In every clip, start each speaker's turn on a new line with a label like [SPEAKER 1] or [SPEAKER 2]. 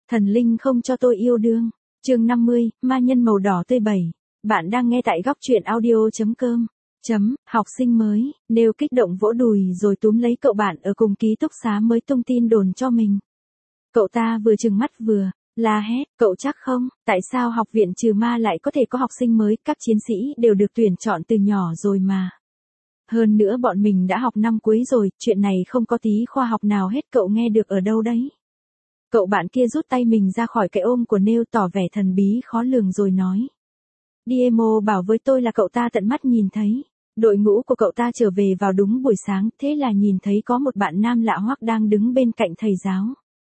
[SPEAKER 1] Thần linh không cho tôi yêu đương. Chương 50, ma nhân màu đỏ tươi 7. Bạn đang nghe tại góc truyện audio.com. Học sinh mới, Nêu kích động vỗ đùi rồi túm lấy cậu bạn ở cùng ký túc xá mới tung tin đồn cho mình. Cậu ta vừa trừng mắt vừa la hét, cậu chắc không, tại sao học viện trừ ma lại có thể có học sinh mới, các chiến sĩ đều được tuyển chọn từ nhỏ rồi mà. Hơn nữa bọn mình đã học năm cuối rồi, chuyện này không có tí khoa học nào hết, cậu nghe được ở đâu đấy. Cậu bạn kia rút tay mình ra khỏi cái ôm của Nêu tỏ vẻ thần bí khó lường rồi nói. Diemo bảo với tôi là cậu ta tận mắt nhìn thấy. Đội ngũ của cậu ta trở về vào đúng buổi sáng, thế là nhìn thấy có một bạn nam lạ hoắc đang đứng bên cạnh thầy giáo.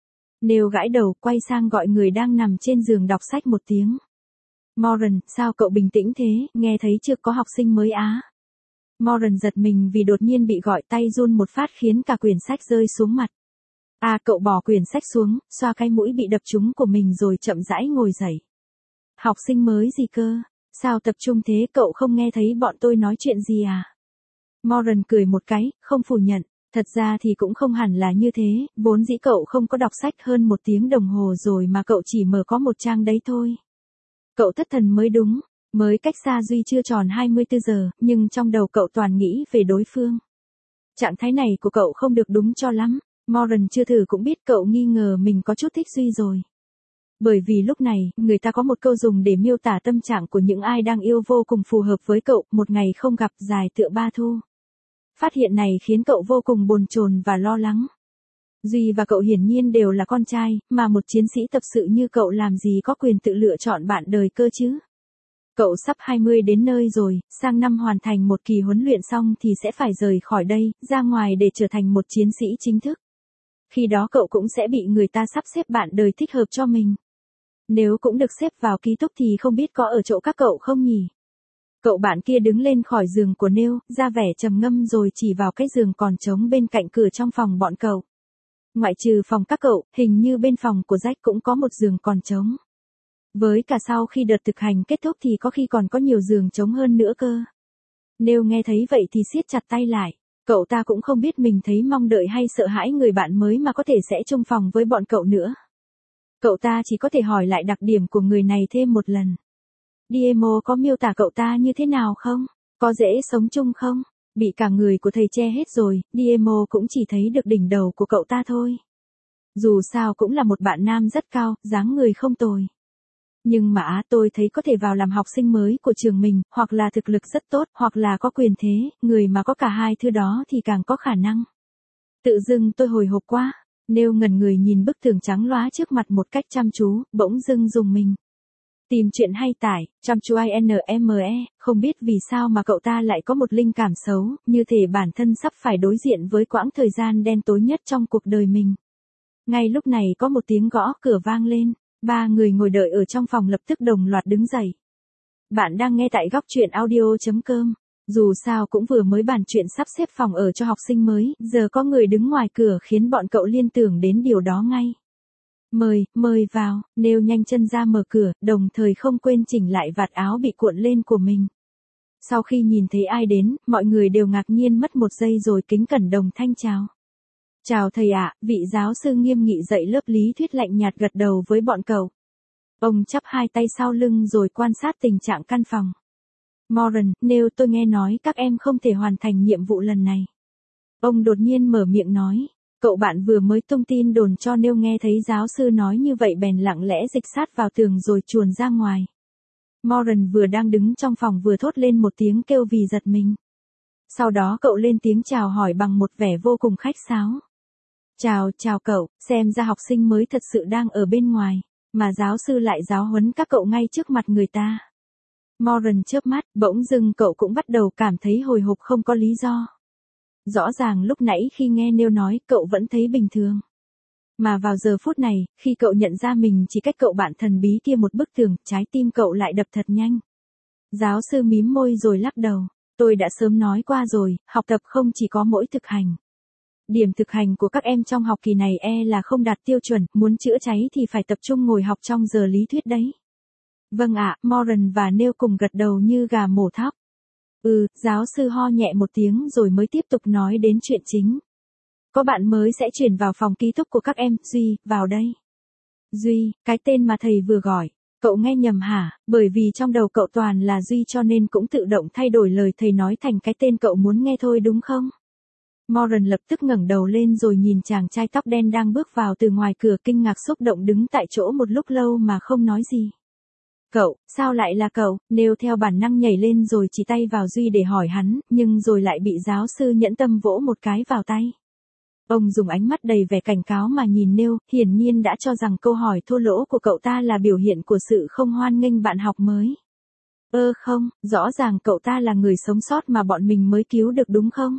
[SPEAKER 1] Nêu gãi đầu quay sang gọi người đang nằm trên giường đọc sách một tiếng. Moran, sao cậu bình tĩnh thế, nghe thấy chưa, có học sinh mới á. Moran giật mình vì đột nhiên bị gọi, tay run một phát khiến cả quyển sách rơi xuống mặt. Cậu bỏ quyển sách xuống, xoa cái mũi bị đập trúng của mình rồi chậm rãi ngồi dậy. Học sinh mới gì cơ? Sao tập trung thế, cậu không nghe thấy bọn tôi nói chuyện gì à? Moran cười một cái, không phủ nhận. Thật ra thì cũng không hẳn là như thế, vốn dĩ cậu không có đọc sách hơn 1 tiếng đồng hồ rồi mà cậu chỉ mở có 1 trang đấy thôi. Cậu thất thần mới đúng, mới cách xa Duy chưa tròn 24 giờ, nhưng trong đầu cậu toàn nghĩ về đối phương. Trạng thái này của cậu không được đúng cho lắm, Moran chưa thử cũng biết cậu nghi ngờ mình có chút thích Duy rồi. Bởi vì lúc này, người ta có một câu dùng để miêu tả tâm trạng của những ai đang yêu vô cùng phù hợp với cậu, một ngày không gặp dài tựa 3 thu. Phát hiện này khiến cậu vô cùng bồn chồn và lo lắng. Duy và cậu hiển nhiên đều là con trai, mà một chiến sĩ tập sự như cậu làm gì có quyền tự lựa chọn bạn đời cơ chứ. Cậu sắp 20 đến nơi rồi, sang năm hoàn thành một kỳ huấn luyện xong thì sẽ phải rời khỏi đây, ra ngoài để trở thành một chiến sĩ chính thức. Khi đó cậu cũng sẽ bị người ta sắp xếp bạn đời thích hợp cho mình. Nếu cũng được xếp vào ký túc thì không biết có ở chỗ các cậu không nhỉ? Cậu bạn kia đứng lên khỏi giường của Nêu, ra vẻ trầm ngâm rồi chỉ vào cái giường còn trống bên cạnh cửa trong phòng bọn cậu. Ngoại trừ phòng các cậu, hình như bên phòng của Jack cũng có một giường còn trống. Với cả sau khi đợt thực hành kết thúc thì có khi còn có nhiều giường trống hơn nữa cơ. Nêu nghe thấy vậy thì siết chặt tay lại. Cậu ta cũng không biết mình thấy mong đợi hay sợ hãi người bạn mới mà có thể sẽ chung phòng với bọn cậu nữa. Cậu ta chỉ có thể hỏi lại đặc điểm của người này thêm một lần. Diemo có miêu tả cậu ta như thế nào không? Có dễ sống chung không? Bị cả người của thầy che hết rồi, Diemo cũng chỉ thấy được đỉnh đầu của cậu ta thôi. Dù sao cũng là một bạn nam rất cao, dáng người không tồi. Nhưng mà tôi thấy có thể vào làm học sinh mới của trường mình, hoặc là thực lực rất tốt, hoặc là có quyền thế, người mà có cả hai thứ đó thì càng có khả năng. Tự dưng tôi hồi hộp quá, Nêu ngẩn người nhìn bức tường trắng lóa trước mặt một cách chăm chú, bỗng dưng rùng mình. Tìm chuyện hay tải, chăm chú INME, không biết vì sao mà cậu ta lại có một linh cảm xấu, như thể bản thân sắp phải đối diện với quãng thời gian đen tối nhất trong cuộc đời mình. Ngay lúc này có một tiếng gõ cửa vang lên, 3 người ngồi đợi ở trong phòng lập tức đồng loạt đứng dậy. Bạn đang nghe tại góc truyện audio.com. Dù sao cũng vừa mới bàn chuyện sắp xếp phòng ở cho học sinh mới, giờ có người đứng ngoài cửa khiến bọn cậu liên tưởng đến điều đó ngay. Mời vào, Nêu nhanh chân ra mở cửa, đồng thời không quên chỉnh lại vạt áo bị cuộn lên của mình. Sau khi nhìn thấy ai đến, mọi người đều ngạc nhiên mất một giây rồi kính cẩn đồng thanh chào. Chào thầy ạ, vị giáo sư nghiêm nghị dạy lớp lý thuyết lạnh nhạt gật đầu với bọn cậu. Ông chắp hai tay sau lưng rồi quan sát tình trạng căn phòng. Moran, Nêu, tôi nghe nói các em không thể hoàn thành nhiệm vụ lần này. Ông đột nhiên mở miệng nói. Cậu bạn vừa mới tung tin đồn cho Nêu nghe thấy giáo sư nói như vậy bèn lặng lẽ dịch sát vào tường rồi chuồn ra ngoài. Moran vừa đang đứng trong phòng vừa thốt lên một tiếng kêu vì giật mình. Sau đó cậu lên tiếng chào hỏi bằng một vẻ vô cùng khách sáo. Chào cậu, xem ra học sinh mới thật sự đang ở bên ngoài, mà giáo sư lại giáo huấn các cậu ngay trước mặt người ta. Moran chớp mắt, bỗng dưng cậu cũng bắt đầu cảm thấy hồi hộp không có lý do. Rõ ràng lúc nãy khi nghe Nêu nói cậu vẫn thấy bình thường. Mà vào giờ phút này, khi cậu nhận ra mình chỉ cách cậu bạn thần bí kia một bức tường, trái tim cậu lại đập thật nhanh. Giáo sư mím môi rồi lắc đầu. Tôi đã sớm nói qua rồi, học tập không chỉ có mỗi thực hành. Điểm thực hành của các em trong học kỳ này là không đạt tiêu chuẩn, muốn chữa cháy thì phải tập trung ngồi học trong giờ lý thuyết đấy. Vâng ạ, Moran và Nêu cùng gật đầu như gà mổ thóc. Giáo sư ho nhẹ một tiếng rồi mới tiếp tục nói đến chuyện chính. Có bạn mới sẽ chuyển vào phòng ký túc của các em, Duy, vào đây. Duy, cái tên mà thầy vừa gọi. Cậu nghe nhầm hả? Bởi vì trong đầu cậu toàn là Duy cho nên cũng tự động thay đổi lời thầy nói thành cái tên cậu muốn nghe thôi đúng không? Moran lập tức ngẩng đầu lên rồi nhìn chàng trai tóc đen đang bước vào từ ngoài cửa, kinh ngạc xúc động đứng tại chỗ một lúc lâu mà không nói gì. Cậu, sao lại là cậu? Nêu theo bản năng nhảy lên rồi chỉ tay vào Duy để hỏi hắn, nhưng rồi lại bị giáo sư nhẫn tâm vỗ một cái vào tay. Ông dùng ánh mắt đầy vẻ cảnh cáo mà nhìn Nêu, hiển nhiên đã cho rằng câu hỏi thô lỗ của cậu ta là biểu hiện của sự không hoan nghênh bạn học mới. Không, rõ ràng cậu ta là người sống sót mà bọn mình mới cứu được đúng không?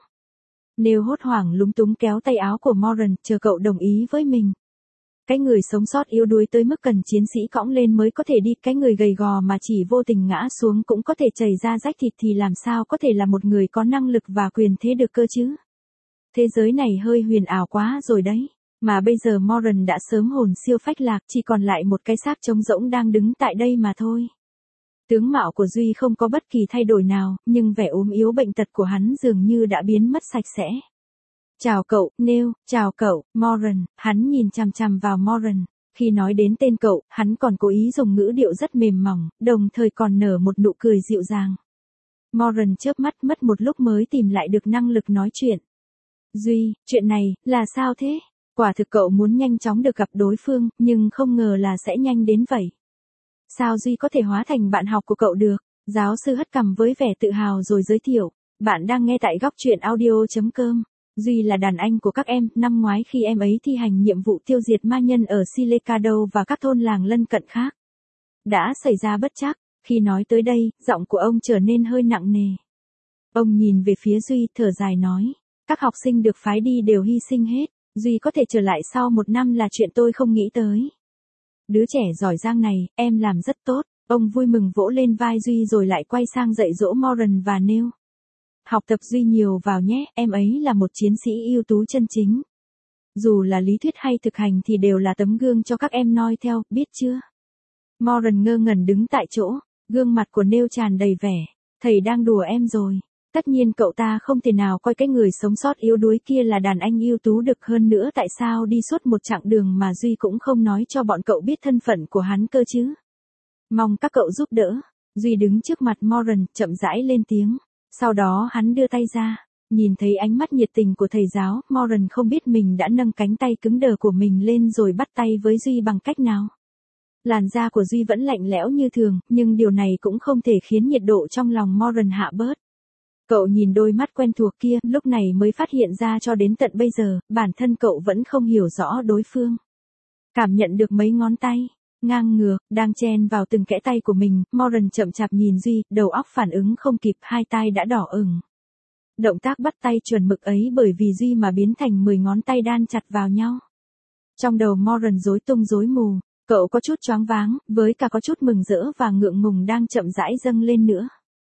[SPEAKER 1] Nêu hốt hoảng lúng túng kéo tay áo của Moran, chờ cậu đồng ý với mình. Cái người sống sót yếu đuối tới mức cần chiến sĩ cõng lên mới có thể đi, cái người gầy gò mà chỉ vô tình ngã xuống cũng có thể chảy ra rách thịt thì làm sao có thể là một người có năng lực và quyền thế được cơ chứ? Thế giới này hơi huyền ảo quá rồi đấy. Mà bây giờ Moran đã sớm hồn siêu phách lạc, chỉ còn lại một cái xác trống rỗng đang đứng tại đây mà thôi. Tướng mạo của Duy không có bất kỳ thay đổi nào, nhưng vẻ ốm yếu bệnh tật của hắn dường như đã biến mất sạch sẽ. Chào cậu, Nêu, chào cậu, Moran. Hắn nhìn chằm chằm vào Moran. Khi nói đến tên cậu, hắn còn cố ý dùng ngữ điệu rất mềm mỏng, đồng thời còn nở một nụ cười dịu dàng. Moran chớp mắt mất một lúc mới tìm lại được năng lực nói chuyện. Duy, chuyện này, là sao thế? Quả thực cậu muốn nhanh chóng được gặp đối phương, nhưng không ngờ là sẽ nhanh đến vậy. Sao Duy có thể hóa thành bạn học của cậu được? Giáo sư hất cằm với vẻ tự hào rồi giới thiệu. Bạn đang nghe tại góc truyện audio.com. Duy là đàn anh của các em, năm ngoái khi em ấy thi hành nhiệm vụ tiêu diệt ma nhân ở Silicado và các thôn làng lân cận khác. Đã xảy ra bất trắc, khi nói tới đây, giọng của ông trở nên hơi nặng nề. Ông nhìn về phía Duy, thở dài nói. Các học sinh được phái đi đều hy sinh hết, Duy có thể trở lại sau 1 năm là chuyện tôi không nghĩ tới. Đứa trẻ giỏi giang này, em làm rất tốt, ông vui mừng vỗ lên vai Duy rồi lại quay sang dạy dỗ Moran và Nêu. Học tập Duy nhiều vào nhé, em ấy là một chiến sĩ ưu tú chân chính. Dù là lý thuyết hay thực hành thì đều là tấm gương cho các em noi theo, biết chưa? Moran ngơ ngẩn đứng tại chỗ, gương mặt của Nêu tràn đầy vẻ. Thầy đang đùa em rồi. Tất nhiên cậu ta không thể nào coi cái người sống sót yếu đuối kia là đàn anh ưu tú được, hơn nữa tại sao đi suốt một chặng đường mà Duy cũng không nói cho bọn cậu biết thân phận của hắn cơ chứ? Mong các cậu giúp đỡ. Duy đứng trước mặt Moran, chậm rãi lên tiếng. Sau đó hắn đưa tay ra. Nhìn thấy ánh mắt nhiệt tình của thầy giáo, Moran không biết mình đã nâng cánh tay cứng đờ của mình lên rồi bắt tay với Duy bằng cách nào. Làn da của Duy vẫn lạnh lẽo như thường, nhưng điều này cũng không thể khiến nhiệt độ trong lòng Moran hạ bớt. Cậu nhìn đôi mắt quen thuộc kia, lúc này mới phát hiện ra cho đến tận bây giờ, bản thân cậu vẫn không hiểu rõ đối phương. Cảm nhận được mấy ngón tay, ngang ngược, đang chen vào từng kẽ tay của mình, Moran chậm chạp nhìn Duy, đầu óc phản ứng không kịp, hai tay đã đỏ ửng. Động tác bắt tay chuẩn mực ấy bởi vì Duy mà biến thành 10 ngón tay đan chặt vào nhau. Trong đầu Moran rối tung rối mù, cậu có chút choáng váng, với cả có chút mừng rỡ và ngượng ngùng đang chậm rãi dâng lên nữa.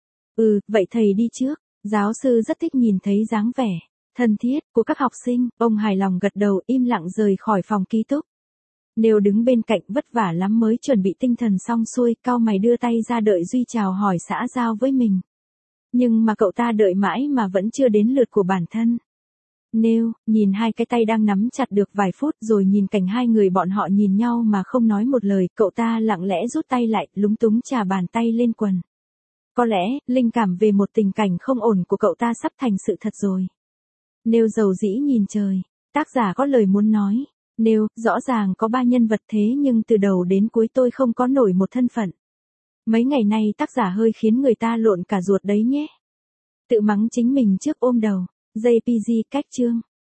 [SPEAKER 1] Vậy thầy đi trước. Giáo sư rất thích nhìn thấy dáng vẻ thân thiết của các học sinh, ông hài lòng gật đầu im lặng rời khỏi phòng ký túc. Nêu đứng bên cạnh vất vả lắm mới chuẩn bị tinh thần xong xuôi, cau mày đưa tay ra đợi Duy chào hỏi xã giao với mình. Nhưng mà cậu ta đợi mãi mà vẫn chưa đến lượt của bản thân. Nêu, nhìn hai cái tay đang nắm chặt được vài phút rồi nhìn cảnh hai người bọn họ nhìn nhau mà không nói một lời, cậu ta lặng lẽ rút tay lại, lúng túng chà bàn tay lên quần. Có lẽ, linh cảm về một tình cảnh không ổn của cậu ta sắp thành sự thật rồi. Nêu dầu dĩ nhìn trời, tác giả có lời muốn nói. Nêu, rõ ràng có 3 nhân vật thế nhưng từ đầu đến cuối tôi không có nổi một thân phận. Mấy ngày nay tác giả hơi khiến người ta lộn cả ruột đấy nhé. Tự mắng chính mình trước ôm đầu. JPG cách chương.